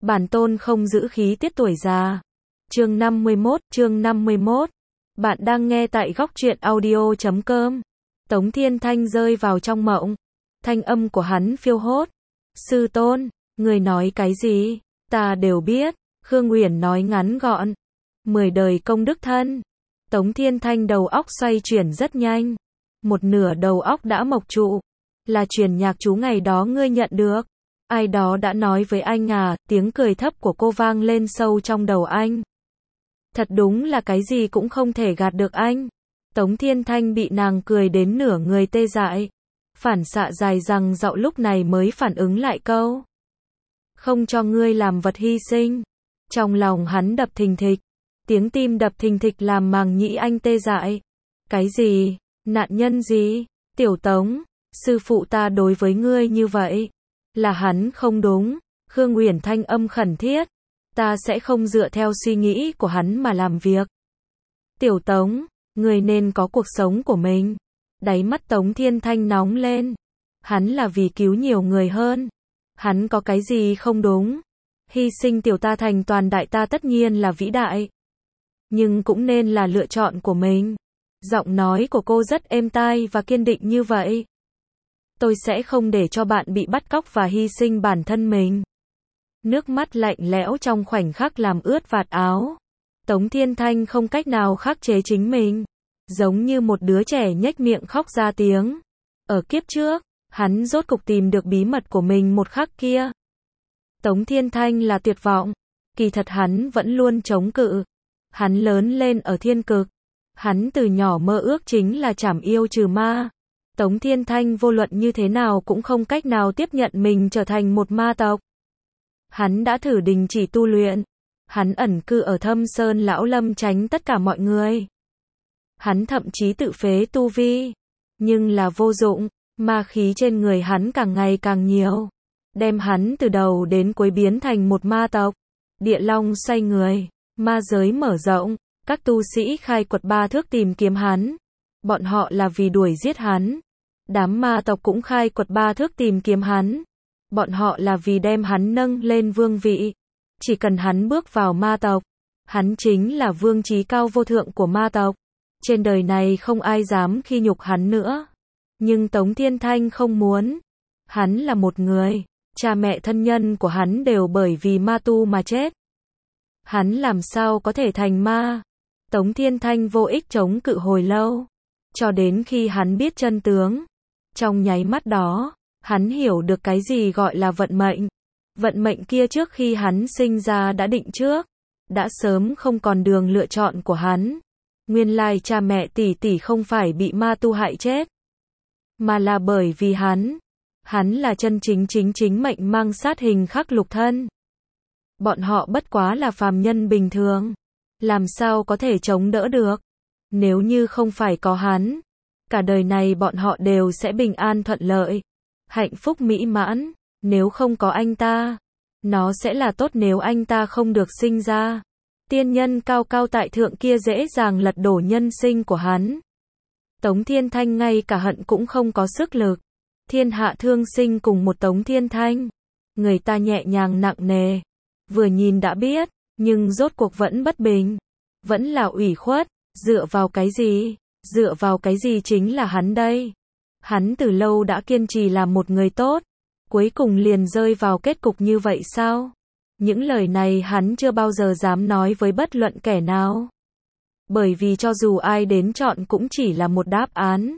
Bản tôn không giữ khí tiết tuổi già. Chương 51. Bạn đang nghe tại góc truyện audio.com. Tống Thiên Thanh rơi vào trong mộng. Thanh âm của hắn phiêu hốt. Sư tôn, người nói cái gì? Ta đều biết. Khương Uyển nói ngắn gọn. 10 đời công đức thân. Tống Thiên Thanh đầu óc xoay chuyển rất nhanh. Một nửa đầu óc đã mộc trụ. Là truyền nhạc chú ngày đó ngươi nhận được. Ai đó đã nói với anh à, tiếng cười thấp của cô vang lên sâu trong đầu anh. Thật đúng là cái gì cũng không thể gạt được anh. Tống Thiên Thanh bị nàng cười đến nửa người tê dại. Phản xạ dài rằng dạo lúc này mới phản ứng lại câu. Không cho ngươi làm vật hy sinh. Trong lòng hắn đập thình thịch. Tiếng tim đập thình thịch làm màng nhĩ anh tê dại. Cái gì? Nạn nhân gì? Tiểu Tống, sư phụ ta đối với ngươi như vậy. Là hắn không đúng. Khương Uyển thanh âm khẩn thiết. Ta sẽ không dựa theo suy nghĩ của hắn mà làm việc. Tiểu Tống, người nên có cuộc sống của mình. Đáy mắt Tống Thiên Thanh nóng lên. Hắn là vì cứu nhiều người hơn. Hắn có cái gì không đúng? Hy sinh tiểu ta thành toàn đại ta tất nhiên là vĩ đại. Nhưng cũng nên là lựa chọn của mình. Giọng nói của cô rất êm tai và kiên định như vậy. Tôi sẽ không để cho bạn bị bắt cóc và hy sinh bản thân mình. Nước mắt lạnh lẽo trong khoảnh khắc làm ướt vạt áo. Tống Thiên Thanh không cách nào khắc chế chính mình. Giống như một đứa trẻ nhếch miệng khóc ra tiếng. Ở kiếp trước, hắn rốt cục tìm được bí mật của mình một khắc kia. Tống Thiên Thanh là tuyệt vọng. Kỳ thật hắn vẫn luôn chống cự. Hắn lớn lên ở thiên cực. Hắn từ nhỏ mơ ước chính là trảm yêu trừ ma. Tống Thiên Thanh vô luận như thế nào cũng không cách nào tiếp nhận mình trở thành một ma tộc. Hắn đã thử đình chỉ tu luyện. Hắn ẩn cư ở Thâm Sơn Lão Lâm tránh tất cả mọi người. Hắn thậm chí tự phế tu vi. Nhưng là vô dụng, ma khí trên người hắn càng ngày càng nhiều. Đem hắn từ đầu đến cuối biến thành một ma tộc. Địa long xoay người, ma giới mở rộng, các tu sĩ khai quật 3 thước tìm kiếm hắn. Bọn họ là vì đuổi giết hắn. Đám ma tộc cũng khai quật 3 thước tìm kiếm hắn. Bọn họ là vì đem hắn nâng lên vương vị. Chỉ cần hắn bước vào ma tộc, hắn chính là vương trí cao vô thượng của ma tộc. Trên đời này không ai dám khi nhục hắn nữa. Nhưng Tống Thiên Thanh không muốn. Hắn là một người. Cha mẹ thân nhân của hắn đều bởi vì ma tu mà chết. Hắn làm sao có thể thành ma? Tống Thiên Thanh vô ích chống cự hồi lâu. Cho đến khi hắn biết chân tướng. Trong nháy mắt đó, hắn hiểu được cái gì gọi là vận mệnh. Vận mệnh kia trước khi hắn sinh ra đã định trước. Đã sớm không còn đường lựa chọn của hắn. Nguyên lai cha mẹ tỷ tỷ không phải bị ma tu hại chết. Mà là bởi vì hắn. Hắn là chân chính mệnh mang sát hình khắc lục thân. Bọn họ bất quá là phàm nhân bình thường. Làm sao có thể chống đỡ được? Nếu như không phải có hắn, cả đời này bọn họ đều sẽ bình an thuận lợi. Hạnh phúc mỹ mãn. Nếu không có anh ta, nó sẽ là tốt nếu anh ta không được sinh ra. Tiên nhân cao cao tại thượng kia dễ dàng lật đổ nhân sinh của hắn. Tống Thiên Thanh ngay cả hận cũng không có sức lực. Thiên hạ thương sinh cùng một Tống Thiên Thanh. Người ta nhẹ nhàng nặng nề. Vừa nhìn đã biết, nhưng rốt cuộc vẫn bất bình. Vẫn là ủy khuất. Dựa vào cái gì? Dựa vào cái gì chính là hắn đây? Hắn từ lâu đã kiên trì làm một người tốt. Cuối cùng liền rơi vào kết cục như vậy sao? Những lời này hắn chưa bao giờ dám nói với bất luận kẻ nào. Bởi vì cho dù ai đến chọn cũng chỉ là một đáp án.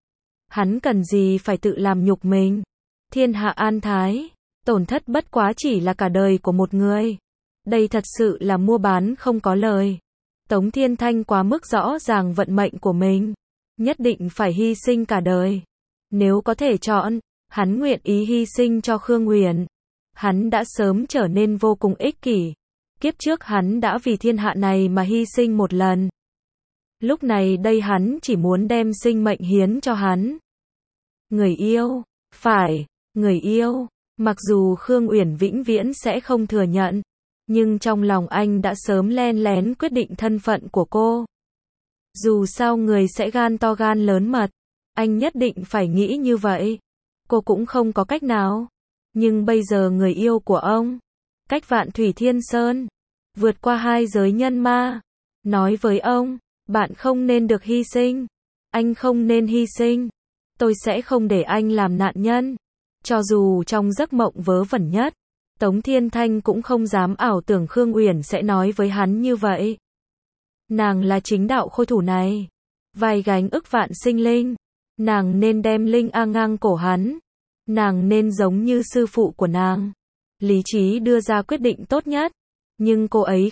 Hắn cần gì phải tự làm nhục mình? Thiên hạ an thái, tổn thất bất quá chỉ là cả đời của một người. Đây thật sự là mua bán không có lời. Tống Thiên Thanh quá mức rõ ràng vận mệnh của mình. Nhất định phải hy sinh cả đời. Nếu có thể chọn, hắn nguyện ý hy sinh cho Khương Uyển. Hắn đã sớm trở nên vô cùng ích kỷ. Kiếp trước hắn đã vì thiên hạ này mà hy sinh một lần. Lúc này đây hắn chỉ muốn đem sinh mệnh hiến cho hắn. Người yêu, phải, người yêu. Mặc dù Khương Uyển vĩnh viễn sẽ không thừa nhận. Nhưng trong lòng anh đã sớm len lén quyết định thân phận của cô. Dù sao người sẽ gan to gan lớn mật. Anh nhất định phải nghĩ như vậy. Cô cũng không có cách nào. Nhưng bây giờ người yêu của ông cách vạn thủy thiên sơn, vượt qua 2 giới nhân ma. Nói với ông, bạn không nên được hy sinh. Anh không nên hy sinh. Tôi sẽ không để anh làm nạn nhân. Cho dù trong giấc mộng vớ vẩn nhất, Tống Thiên Thanh cũng không dám ảo tưởng Khương Uyển sẽ nói với hắn như vậy. Nàng là chính đạo khôi thủ này, vai gánh ức vạn sinh linh. Nàng nên đem linh a ngang cổ hắn. Nàng nên giống như sư phụ của nàng. Lý trí đưa ra quyết định tốt nhất. Nhưng cô ấy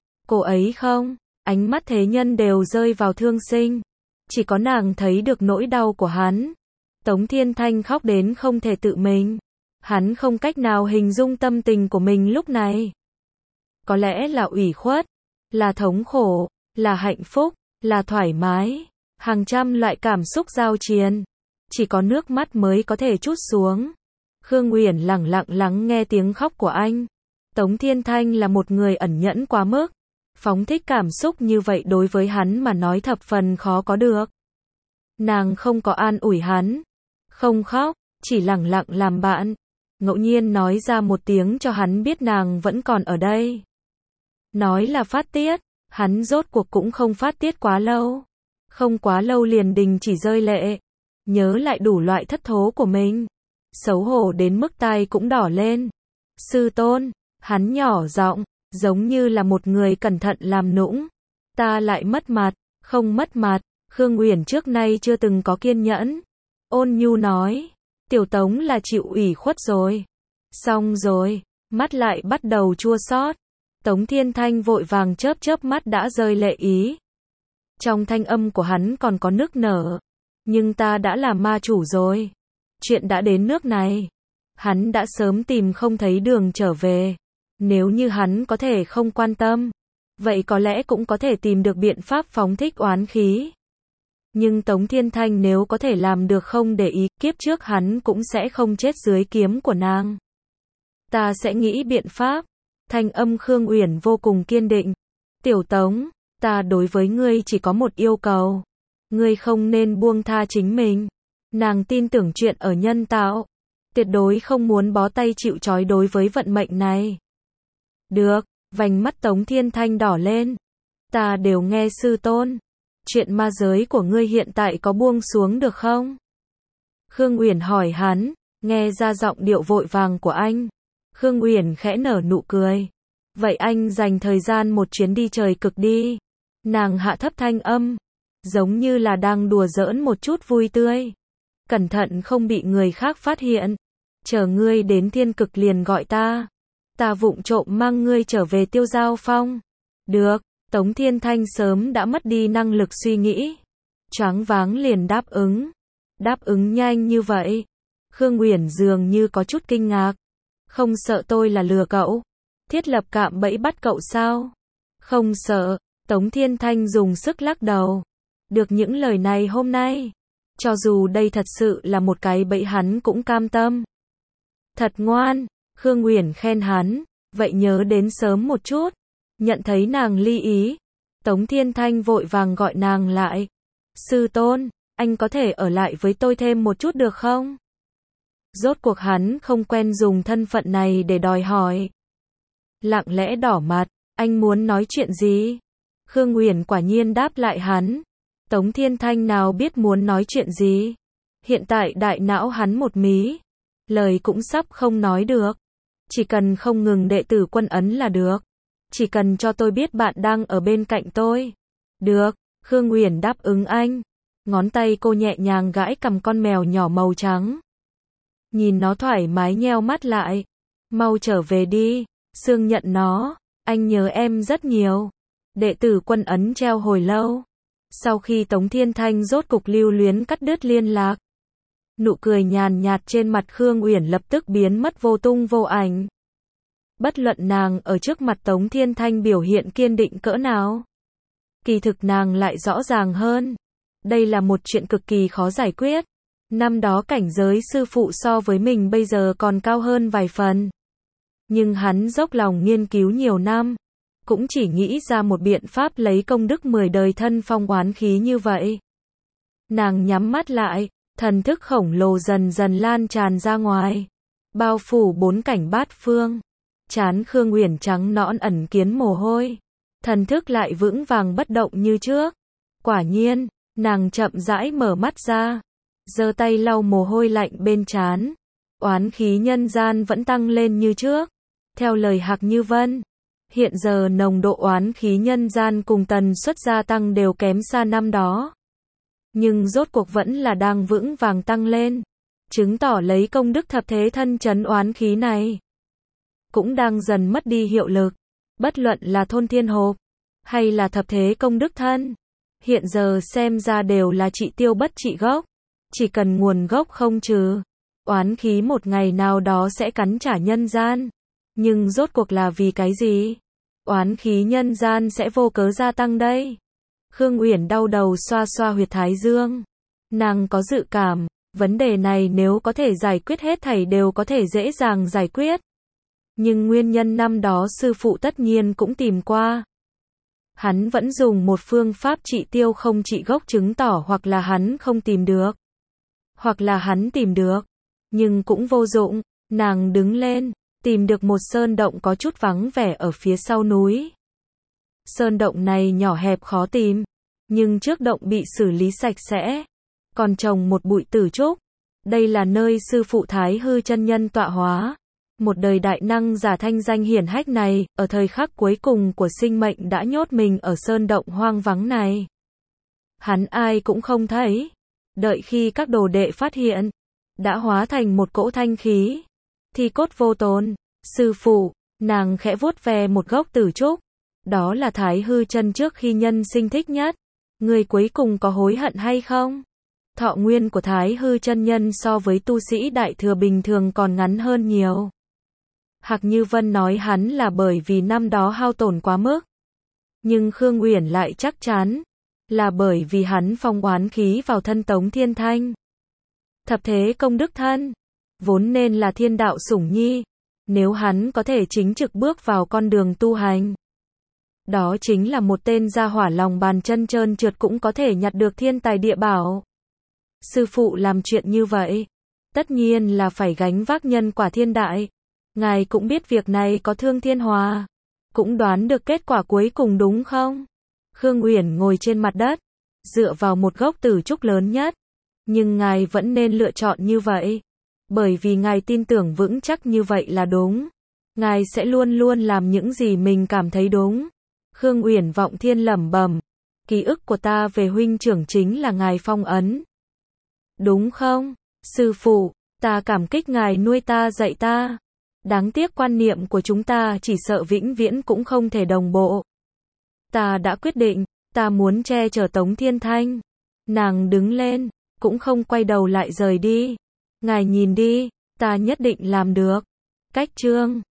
không. Ánh mắt thế nhân đều rơi vào Thương Sinh. Chỉ có nàng thấy được nỗi đau của hắn. Tống Thiên Thanh khóc đến không thể tự mình. Hắn không cách nào hình dung tâm tình của mình lúc này. Có lẽ là ủy khuất, là thống khổ, là hạnh phúc, là thoải mái. Hàng trăm loại cảm xúc giao triền. Chỉ có nước mắt mới có thể trút xuống. Khương Uyển lặng lặng lắng nghe tiếng khóc của anh. Tống Thiên Thanh là một người ẩn nhẫn quá mức. Phóng thích cảm xúc như vậy đối với hắn mà nói thập phần khó có được. Nàng không có an ủi hắn, không khóc, chỉ lặng lặng làm bạn. Ngẫu nhiên nói ra một tiếng cho hắn biết nàng vẫn còn ở đây. Nói là phát tiết, hắn rốt cuộc cũng không phát tiết quá lâu. Không quá lâu liền đình chỉ rơi lệ. Nhớ lại đủ loại thất thố của mình. Xấu hổ đến mức tai cũng đỏ lên. Sư tôn, hắn nhỏ giọng, giống như là một người cẩn thận làm nũng. Ta lại mất mặt, không mất mặt. Khương Uyển trước nay chưa từng có kiên nhẫn. Ôn nhu nói, Tiểu Tống là chịu ủy khuất rồi. Xong rồi, mắt lại bắt đầu chua xót. Tống Thiên Thanh vội vàng chớp chớp mắt đã rơi lệ ý. Trong thanh âm của hắn còn có nức nở. Nhưng ta đã là ma chủ rồi. Chuyện đã đến nước này. Hắn đã sớm tìm không thấy đường trở về. Nếu như hắn có thể không quan tâm, vậy có lẽ cũng có thể tìm được biện pháp phóng thích oán khí. Nhưng Tống Thiên Thanh nếu có thể làm được không để ý, kiếp trước hắn cũng sẽ không chết dưới kiếm của nàng. Ta sẽ nghĩ biện pháp. Thanh âm Khương Uyển vô cùng kiên định. Tiểu Tống, ta đối với ngươi chỉ có một yêu cầu. Ngươi không nên buông tha chính mình. Nàng tin tưởng chuyện ở nhân tạo. Tuyệt đối không muốn bó tay chịu trói đối với vận mệnh này. Được, vành mắt Tống Thiên Thanh đỏ lên. Ta đều nghe sư tôn. Chuyện ma giới của ngươi hiện tại có buông xuống được không? Khương Uyển hỏi hắn, nghe ra giọng điệu vội vàng của anh. Khương Uyển khẽ nở nụ cười. Vậy anh dành thời gian một chuyến đi trời cực đi. Nàng hạ thấp thanh âm, giống như là đang đùa giỡn một chút vui tươi. Cẩn thận không bị người khác phát hiện. Chờ ngươi đến thiên cực liền gọi ta. Ta vụng trộm mang ngươi trở về Tiêu Giao Phong. Được, Tống Thiên Thanh sớm đã mất đi năng lực suy nghĩ. Choáng váng liền đáp ứng. Đáp ứng nhanh như vậy. Khương Uyển dường như có chút kinh ngạc. Không sợ tôi là lừa cậu? Thiết lập cạm bẫy bắt cậu sao? Không sợ, Tống Thiên Thanh dùng sức lắc đầu. Được những lời này hôm nay, cho dù đây thật sự là một cái bẫy hắn cũng cam tâm. Thật ngoan, Khương Uyển khen hắn, vậy nhớ đến sớm một chút. Nhận thấy nàng ly ý, Tống Thiên Thanh vội vàng gọi nàng lại. Sư tôn, anh có thể ở lại với tôi thêm một chút được không? Rốt cuộc hắn không quen dùng thân phận này để đòi hỏi. Lặng lẽ đỏ mặt, anh muốn nói chuyện gì? Khương Uyển quả nhiên đáp lại hắn. Tống Thiên Thanh nào biết muốn nói chuyện gì. Hiện tại đại não hắn một mí. Lời cũng sắp không nói được. Chỉ cần không ngừng đệ tử Quân Ấn là được. Chỉ cần cho tôi biết bạn đang ở bên cạnh tôi. Được, Khương Uyển đáp ứng anh. Ngón tay cô nhẹ nhàng gãi cầm con mèo nhỏ màu trắng. Nhìn nó thoải mái nheo mắt lại. Mau trở về đi, Sương nhận nó. Anh nhớ em rất nhiều. Đệ tử Quân Ấn treo hồi lâu. Sau khi Tống Thiên Thanh rốt cục lưu luyến cắt đứt liên lạc, nụ cười nhàn nhạt trên mặt Khương Uyển lập tức biến mất vô tung vô ảnh. Bất luận nàng ở trước mặt Tống Thiên Thanh biểu hiện kiên định cỡ nào, kỳ thực nàng lại rõ ràng hơn. Đây là một chuyện cực kỳ khó giải quyết. Năm đó cảnh giới sư phụ so với mình bây giờ còn cao hơn vài phần. Nhưng hắn dốc lòng nghiên cứu nhiều năm, cũng chỉ nghĩ ra một biện pháp lấy công đức 10 đời thân phong oán khí như vậy. Nàng nhắm mắt lại, thần thức khổng lồ dần dần lan tràn ra ngoài, bao phủ bốn cảnh bát phương. Trán Khương Uyển trắng nõn ẩn kiến mồ hôi. Thần thức lại vững vàng bất động như trước. Quả nhiên, nàng chậm rãi mở mắt ra, giơ tay lau mồ hôi lạnh bên trán. Oán khí nhân gian vẫn tăng lên như trước. Theo lời Hạc Như Vân, hiện giờ nồng độ oán khí nhân gian cùng tần suất gia tăng đều kém xa năm đó. Nhưng rốt cuộc vẫn là đang vững vàng tăng lên, chứng tỏ lấy công đức thập thế thân trấn oán khí này cũng đang dần mất đi hiệu lực. Bất luận là thôn thiên hộp hay là thập thế công đức thân, hiện giờ xem ra đều là trị tiêu bất trị gốc. Chỉ cần nguồn gốc không trừ, oán khí một ngày nào đó sẽ cắn trả nhân gian. Nhưng rốt cuộc là vì cái gì? Oán khí nhân gian sẽ vô cớ gia tăng đây. Khương Uyển đau đầu xoa xoa huyệt thái dương. Nàng có dự cảm, vấn đề này nếu có thể giải quyết hết thảy đều có thể dễ dàng giải quyết. Nhưng nguyên nhân năm đó sư phụ tất nhiên cũng tìm qua. Hắn vẫn dùng một phương pháp trị tiêu không trị gốc, chứng tỏ hoặc là hắn không tìm được, hoặc là hắn tìm được, nhưng cũng vô dụng. Nàng đứng lên, tìm được một sơn động có chút vắng vẻ ở phía sau núi. Sơn động này nhỏ hẹp khó tìm, nhưng trước động bị xử lý sạch sẽ, còn trồng một bụi tử trúc. Đây là nơi sư phụ Thái Hư chân nhân tọa hóa. Một đời đại năng giả thanh danh hiển hách này, ở thời khắc cuối cùng của sinh mệnh đã nhốt mình ở sơn động hoang vắng này. Hắn ai cũng không thấy. Đợi khi các đồ đệ phát hiện, đã hóa thành một cỗ thanh khí, thi cốt vô tồn. Sư phụ, nàng khẽ vuốt ve một gốc tử trúc. Đó là Thái Hư chân trước khi nhân sinh thích nhất. Người cuối cùng có hối hận hay không? Thọ nguyên của Thái Hư chân nhân so với tu sĩ đại thừa bình thường còn ngắn hơn nhiều. Hạc Như Vân nói hắn là bởi vì năm đó hao tổn quá mức. Nhưng Khương Uyển lại chắc chắn là bởi vì hắn phong oán khí vào thân Tống Thiên Thanh. Thập thế công đức thân, vốn nên là thiên đạo sủng nhi. Nếu hắn có thể chính trực bước vào con đường tu hành, đó chính là một tên gia hỏa lòng bàn chân trơn trượt cũng có thể nhặt được thiên tài địa bảo. Sư phụ làm chuyện như vậy, tất nhiên là phải gánh vác nhân quả thiên đại. Ngài cũng biết việc này có thương thiên hòa, cũng đoán được kết quả cuối cùng đúng không? Khương Uyển ngồi trên mặt đất, dựa vào một gốc tử trúc lớn nhất. Nhưng ngài vẫn nên lựa chọn như vậy, bởi vì ngài tin tưởng vững chắc như vậy là đúng. Ngài sẽ luôn luôn làm những gì mình cảm thấy đúng. Khương Uyển vọng thiên lẩm bẩm, ký ức của ta về huynh trưởng chính là ngài phong ấn. Đúng không? Sư phụ, ta cảm kích ngài nuôi ta dạy ta. Đáng tiếc quan niệm của chúng ta chỉ sợ vĩnh viễn cũng không thể đồng bộ. Ta đã quyết định, ta muốn che chở Tống Thiên Thanh. Nàng đứng lên, cũng không quay đầu lại rời đi. Ngài nhìn đi, ta nhất định làm được. Cách chương